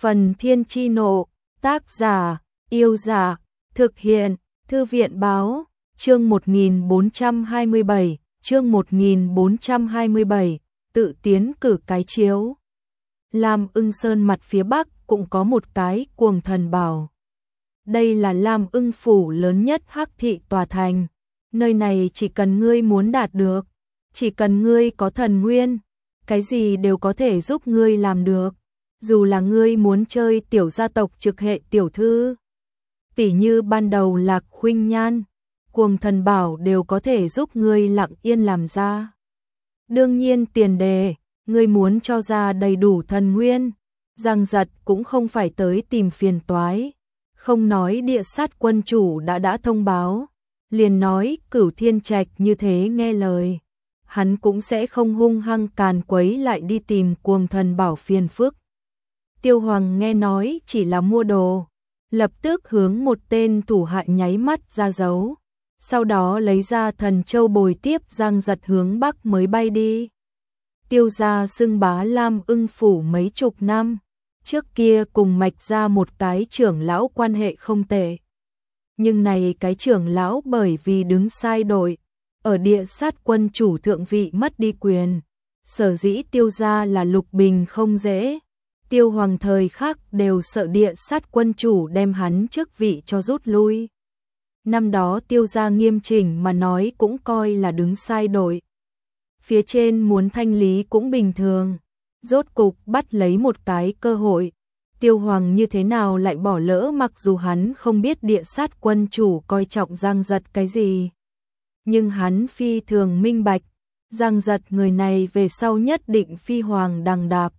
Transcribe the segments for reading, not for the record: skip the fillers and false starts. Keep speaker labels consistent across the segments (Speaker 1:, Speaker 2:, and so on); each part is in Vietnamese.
Speaker 1: Phần Thiên Chi Nộ, tác giả, Yêu Dạ, thực hiện, Thư viện Báo, chương 1427, chương 1427, tự tiến cử cái chiếu. Lam Ưng Sơn mặt phía bắc cũng có một cái Cuồng Thần Bảo. Đây là Lam Ưng phủ lớn nhất Hắc thị tòa thành. Nơi này chỉ cần ngươi muốn đạt được, chỉ cần ngươi có thần nguyên, cái gì đều có thể giúp ngươi làm được. Dù là ngươi muốn chơi tiểu gia tộc trực hệ tiểu thư, tỉ như ban đầu Lạc Khuynh Nhan, Cuồng Thần Bảo đều có thể giúp ngươi lặng yên làm ra. Đương nhiên tiền đề, ngươi muốn cho ra đầy đủ thần nguyên, Giang Giật cũng không phải tới tìm phiền toái. Không nói Địa Sát quân chủ đã thông báo, liền nói Cửu Thiên Trạch như thế nghe lời, hắn cũng sẽ không hung hăng càn quấy lại đi tìm Cuồng Thần Bảo phiền phức. Tiêu Hoàng nghe nói chỉ là mua đồ, lập tức hướng một tên thủ hạ nháy mắt ra dấu, sau đó lấy ra thần châu bồi tiếp Giang Giật hướng bắc mới bay đi. Tiêu gia xưng bá Lam Ưng phủ mấy chục năm, trước kia cùng Mạch gia một cái trưởng lão quan hệ không tệ. Nhưng này cái trưởng lão bởi vì đứng sai đội, ở Địa Sát quân chủ thượng vị mất đi quyền, sở dĩ Tiêu gia là lục bình không dễ. Tiêu Hoàng thời khắc đều sợ Địa Sát quân chủ đem hắn chức vị cho rút lui. Năm đó Tiêu gia nghiêm chỉnh mà nói cũng coi là đứng sai đội. Phía trên muốn thanh lý cũng bình thường, rốt cục bắt lấy một cái cơ hội. Tiêu Hoàng như thế nào lại bỏ lỡ, mặc dù hắn không biết Địa Sát quân chủ coi trọng Giang Giật cái gì. Nhưng hắn phi thường minh bạch, Giang Giật người này về sau nhất định phi hoàng đằng đạp.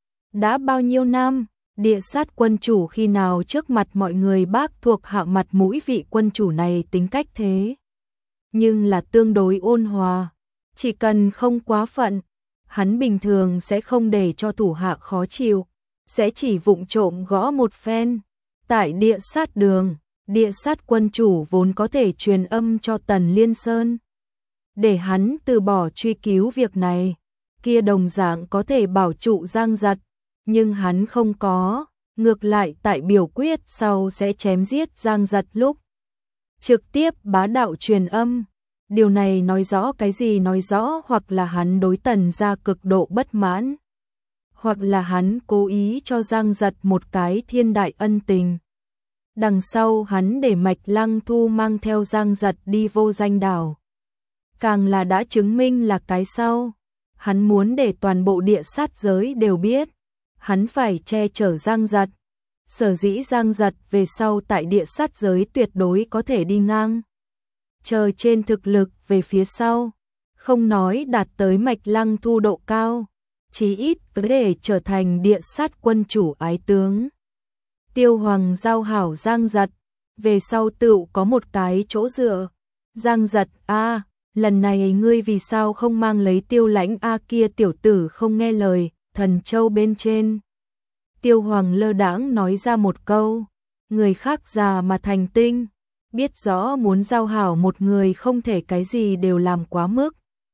Speaker 1: Đã bao nhiêu năm, Địa Sát quân chủ khi nào trước mặt mọi người bác thuộc hạ mặt mũi vị quân chủ này tính cách thế. Nhưng là tương đối ôn hòa, chỉ cần không quá phận, hắn bình thường sẽ không để cho thủ hạ khó chịu, sẽ chỉ vụng trộm gõ một phen. Tại Địa Sát đường, Địa Sát quân chủ vốn có thể truyền âm cho Tần Liên Sơn, để hắn từ bỏ truy cứu việc này, kia đồng dạng có thể bảo trụ Giang Giật. Nhưng hắn không có, ngược lại tại biểu quyết sau sẽ chém giết Giang Giật lúc trực tiếp bá đạo truyền âm. Điều này nói rõ cái gì? Nói rõ hoặc là hắn đối Tần gia cực độ bất mãn, hoặc là hắn cố ý cho Giang Giật một cái thiên đại ân tình. Đằng sau hắn để Mạch Lăng Thu mang theo Giang Giật đi Vô Danh đảo, càng là đã chứng minh là cái sau. Hắn muốn để toàn bộ Địa Sát giới đều biết, hắn phải che chở Giang Giật. Sở dĩ Giang Giật về sau tại Địa Sát giới tuyệt đối có thể đi ngang chờ trên thực lực về phía sau, không nói đạt tới Mạch Lăng Thu độ cao, chí ít để trở thành Địa Sát quân chủ ái tướng. Tiêu Hoàng giao hảo Giang Giật, về sau tựu có một cái chỗ dựa. Giang Giật a, lần này ngươi vì sao không mang lấy Tiêu Lãnh a, kia tiểu tử không nghe lời, thần châu bên trên. Tiêu Hoàng lơ đãng nói ra một câu, người khác già mà thành tinh, biết rõ muốn giao hảo một người không thể cái gì đều làm quá mức.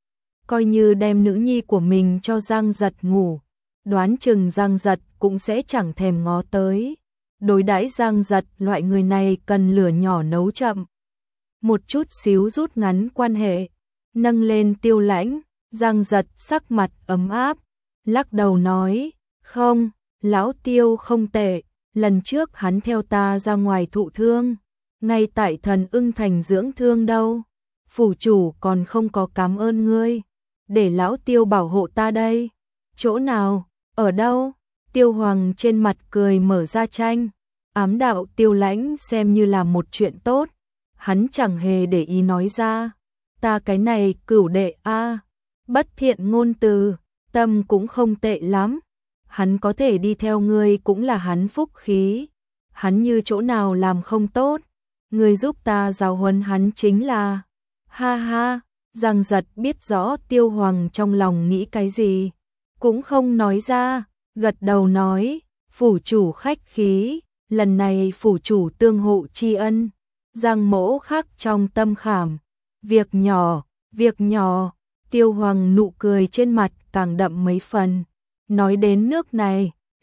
Speaker 1: Coi như đem nữ nhi của mình cho Giang Giật ngủ, đoán chừng Giang Giật cũng sẽ chẳng thèm ngó tới. Đối đãi Giang Giật loại người này cần lửa nhỏ nấu chậm, một chút xíu rút ngắn quan hệ. Nâng lên Tiêu Lãnh, Giang Giật sắc mặt ấm áp, lắc đầu nói, không, lão Tiêu không tệ, lần trước hắn theo ta ra ngoài thụ thương, ngay tại Thần Ưng thành dưỡng thương đâu, phủ chủ còn không có cảm ơn ngươi, để lão Tiêu bảo hộ ta đây. Chỗ nào, ở đâu? Tiêu Hoàng trên mặt cười mở ra tranh, ám đạo Tiêu Lãnh xem như là một chuyện tốt, hắn chẳng hề để ý nói ra, ta cái này cửu đệ a, bất thiện ngôn từ, tâm cũng không tệ lắm, hắn có thể đi theo ngươi cũng là hắn phúc khí, hắn như chỗ nào làm không tốt, ngươi giúp ta giáo huấn hắn chính là. Ha ha, Giang Giật biết rõ Tiêu Hoàng trong lòng nghĩ cái gì, cũng không nói ra, gật đầu nói, phủ chủ khách khí, lần này phủ chủ tương hộ tri ân, Giang mỗ khắc trong tâm khảm. Việc nhỏ, việc nhỏ. Tiêu Hoàng nụ cười trên mặt càng đậm mấy phần. Nói đến nước này,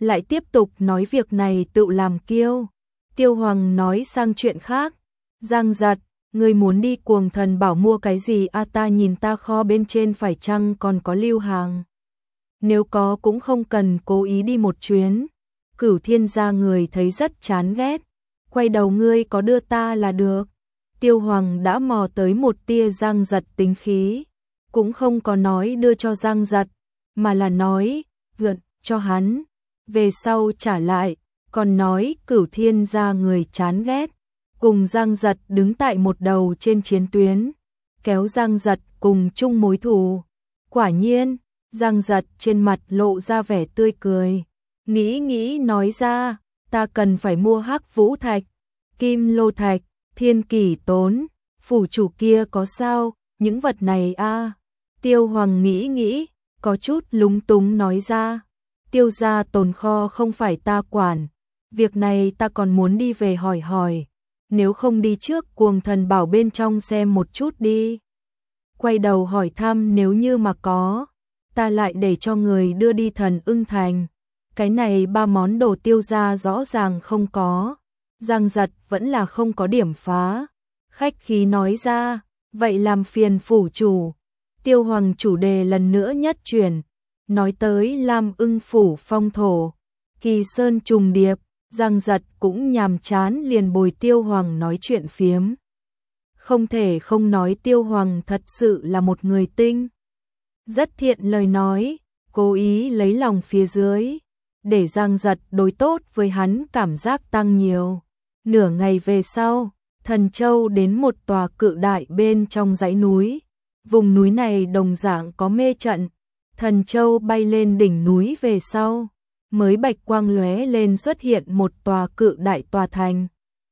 Speaker 1: lại tiếp tục nói việc này tự làm kiêu. Tiêu Hoàng nói sang chuyện khác. Giang Giật, ngươi muốn đi Cuồng Thần Bảo mua cái gì a? Ta nhìn ta kho bên trên phải chăng còn có lưu hàng? Nếu có cũng không cần cố ý đi một chuyến. Cửu Thiên gia người thấy rất chán ghét. Quay đầu ngươi có đưa ta là được. Tiêu Hoàng đã mò tới một tia Giang Giật tính khí. Cũng không có nói đưa cho Giang Giật, mà là nói gượn cho hắn. Về sau trả lại, còn nói Cửu Thiên gia người chán ghét. Cùng Giang Giật đứng tại một đầu trên chiến tuyến. Kéo Giang Giật cùng chung mối thù. Quả nhiên, Giang Giật trên mặt lộ ra vẻ tươi cười. Nghĩ nói ra, ta cần phải mua Hắc Vũ Thạch, Kim Lô Thạch, Thiên Kỷ Tốn, phủ chủ kia có sao, những vật này a. Tiêu Hoàng nghĩ, có chút lúng túng nói ra. Tiêu gia tồn kho không phải ta quản, việc này ta còn muốn đi về hỏi. Nếu không đi trước Cuồng Thần Bảo bên trong xem một chút đi. Quay đầu hỏi thăm nếu như mà có, ta lại để cho người đưa đi Thần Ưng Thành. Cái này 3 món đồ Tiêu gia rõ ràng không có. Giang Giật vẫn là không có điểm phá. Khách khí nói ra, vậy làm phiền phủ chủ. Tiêu Hoàng chủ đề lần nữa nhất chuyển, nói tới Lam Ưng phủ phong thổ, Kỳ Sơn trùng điệp. Giang Giật cũng nhàm chán liền bồi Tiêu Hoàng nói chuyện phiếm. Không thể không nói Tiêu Hoàng thật sự là một người tinh. Rất thiện lời nói, cố ý lấy lòng phía dưới, để Giang Giật đối tốt với hắn cảm giác tăng nhiều. Nửa ngày về sau, Thần Châu đến một tòa cự đại bên trong dãy núi. Vùng núi này đồng dạng có mê trận. Thần Châu bay lên đỉnh núi về sau, mới bạch quang lóe lên xuất hiện một tòa cự đại tòa thành.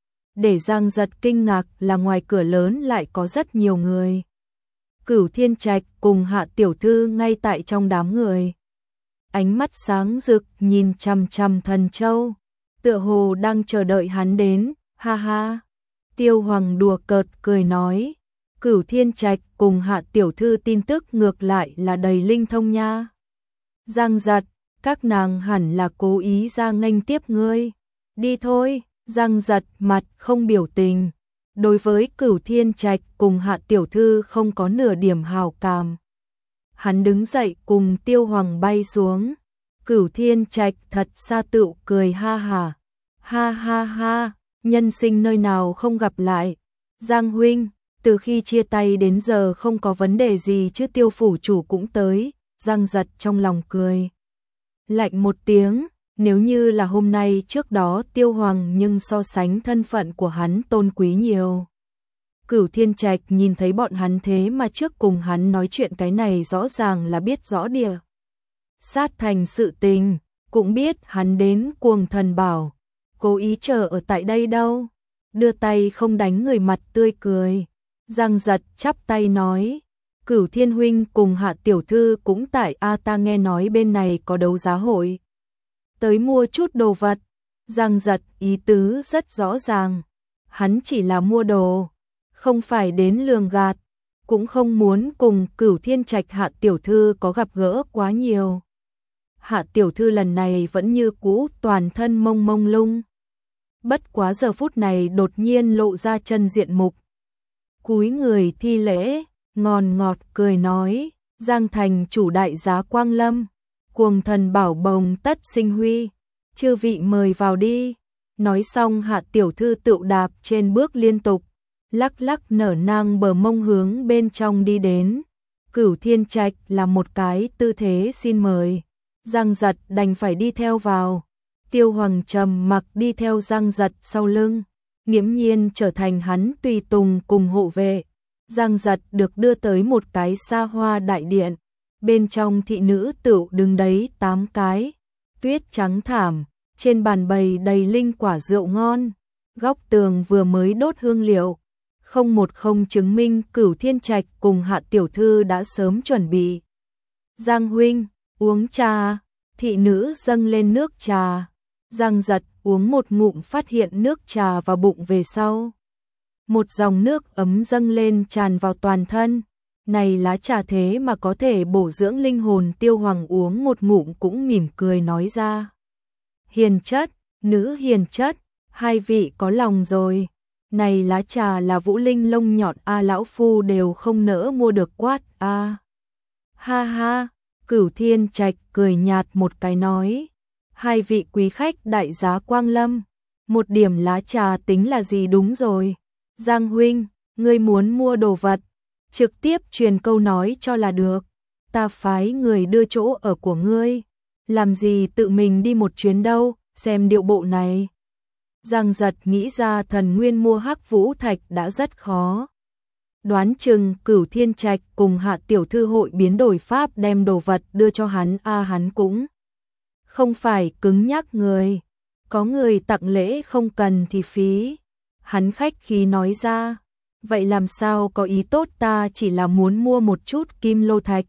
Speaker 1: Để Giang Giật kinh ngạc là ngoài cửa lớn lại có rất nhiều người. Cửu Thiên Trạch cùng Hạ tiểu thư ngay tại trong đám người. Ánh mắt sáng rực nhìn chằm chằm Thần Châu, tựa hồ đang chờ đợi hắn đến, ha ha. Tiêu Hoàng đùa cợt cười nói, Cửu Thiên Trạch cùng Hạ tiểu thư tin tức ngược lại là đầy linh thông nha. Giang Giật, các nàng hẳn là cố ý ra nghênh tiếp ngươi. Đi thôi. Giang Giật mặt không biểu tình. Đối với Cửu Thiên Trạch cùng Hạ tiểu thư không có nửa điểm hảo cảm. Hắn đứng dậy cùng Tiêu Hoàng bay xuống. Cửu Thiên Trạch thật xa tựu cười ha ha. Ha ha ha, nhân sinh nơi nào không gặp lại. Giang huynh, từ khi chia tay đến giờ không có vấn đề gì chứ? Tiêu phủ chủ cũng tới. Giang Giật trong lòng cười lạnh một tiếng, nếu như là hôm nay trước đó Tiêu Hoàng nhưng so sánh thân phận của hắn tôn quý nhiều. Cửu Thiên Trạch nhìn thấy bọn hắn thế mà trước cùng hắn nói chuyện, cái này rõ ràng là biết rõ địa sát thành sự tình, cũng biết hắn đến Cuồng Thần Bảo, cố ý chờ ở tại đây đâu. Đưa tay không đánh người mặt tươi cười. Giang Giật chắp tay nói, Cửu Thiên huynh cùng Hạ tiểu thư cũng tại a, ta nghe nói bên này có đấu giá hội, tới mua chút đồ vật. Giang Giật ý tứ rất rõ ràng, hắn chỉ là mua đồ, không phải đến lường gạt, cũng không muốn cùng Cửu Thiên Trạch Hạ tiểu thư có gặp gỡ quá nhiều. Hạ tiểu thư lần này vẫn như cũ toàn thân mông mông lung, bất quá giờ phút này đột nhiên lộ ra chân diện mục, cúi người thi lễ, ngon ngọt cười nói, Giang thành chủ đại giá quang lâm, Cuồng Thần Bảo bồng tất sinh huy, chư vị mời vào đi. Nói xong Hạ tiểu thư tựu đạp trên bước liên tục, lắc lắc nở nang bờ mông hướng bên trong đi đến. Cửu Thiên Trạch là một cái tư thế xin mời, Giang Giật đành phải đi theo vào. Tiêu Hoàng trầm mặc đi theo Giang Giật sau lưng, nghiễm nhiên trở thành hắn tùy tùng cùng hộ vệ. Giang Giật được đưa tới một cái xa hoa đại điện, bên trong thị nữ tựu đứng đấy 8 cái, tuyết trắng thảm, trên bàn bày đầy linh quả rượu ngon, góc tường vừa mới đốt hương liệu, không chứng minh Cửu Thiên Trạch cùng Hạ tiểu thư đã sớm chuẩn bị. Giang huynh, uống trà. Thị nữ dâng lên nước trà. Giang Giật uống một ngụm phát hiện nước trà vào bụng về sau. Một dòng nước ấm dâng lên tràn vào toàn thân. Này lá trà thế mà có thể bổ dưỡng linh hồn. Tiêu Hoàng uống một ngụm cũng mỉm cười nói ra, hiền chất, nữ hiền chất, hai vị có lòng rồi. Này lá trà là Vũ Linh lông nhọn a, lão phu đều không nỡ mua được quát a. Ha ha, Cửu Thiên Trạch cười nhạt một cái nói, hai vị quý khách đại giá quang lâm, một điểm lá trà tính là gì, đúng rồi. Giang huynh, ngươi muốn mua đồ vật, trực tiếp truyền câu nói cho là được, ta phái người đưa chỗ ở của ngươi, làm gì tự mình đi một chuyến đâu, xem điệu bộ này. Giang Giật nghĩ ra thần nguyên mua Hắc Vũ Thạch đã rất khó. Đoán chừng Cửu Thiên Trạch cùng Hạ tiểu thư hội biến đổi pháp đem đồ vật đưa cho hắn a, hắn cũng không phải cứng nhắc người, có người tặng lễ không cần thì phí. Hắn khách khí nói ra, vậy làm sao có ý tốt, ta chỉ là muốn mua một chút Kim Lô Thạch,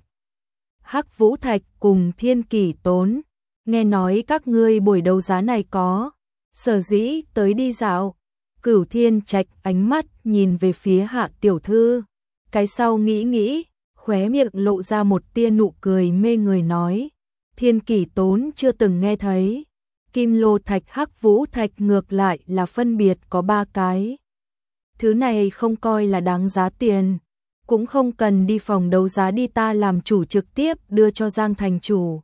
Speaker 1: Hắc Vũ Thạch cùng Thiên Kỷ Tốn, nghe nói các ngươi buổi đấu giá này có, sở dĩ tới đi dạo. Cửu Thiên Trạch ánh mắt nhìn về phía Hạ tiểu thư, cái sau nghĩ nghĩ, khóe miệng lộ ra một tia nụ cười mê người nói, Thiên Kỷ Tốn chưa từng nghe thấy, Kim Lô Thạch Hắc Vũ Thạch ngược lại là phân biệt có 3 cái. Thứ này không coi là đáng giá tiền, cũng không cần đi phòng đấu giá đi, ta làm chủ trực tiếp đưa cho Giang thành chủ.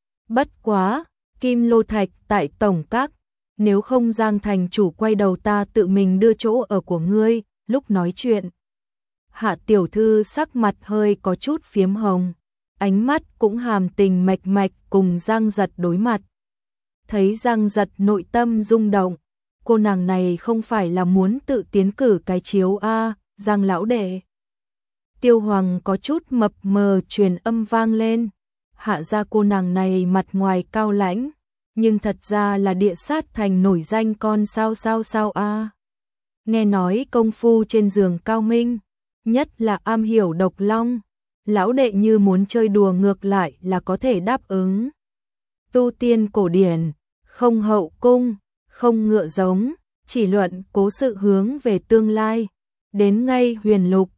Speaker 1: Bất quá, Kim Lô Thạch tại tổng các, nếu không Giang thành chủ quay đầu ta tự mình đưa chỗ ở của ngươi. Lúc nói chuyện, Hạ tiểu thư sắc mặt hơi có chút phiếm hồng, ánh mắt cũng hàm tình mạch mạch cùng Giang Giật đối mặt. Thấy Giang Giật nội tâm rung động, cô nàng này không phải là muốn tự tiến cử cái chiếu a, Giang lão đệ. Tiêu Hoàng có chút mập mờ truyền âm vang lên, Hạ ra cô nàng này mặt ngoài cao lãnh, nhưng thật ra là địa sát thành nổi danh con sao a. Nghe nói công phu trên giường cao minh, nhất là am hiểu độc long, lão đệ như muốn chơi đùa ngược lại là có thể đáp ứng. Tu tiên cổ điển, không hậu cung, không ngựa giống, chỉ luận cố sự hướng về tương lai, đến ngay huyền lục,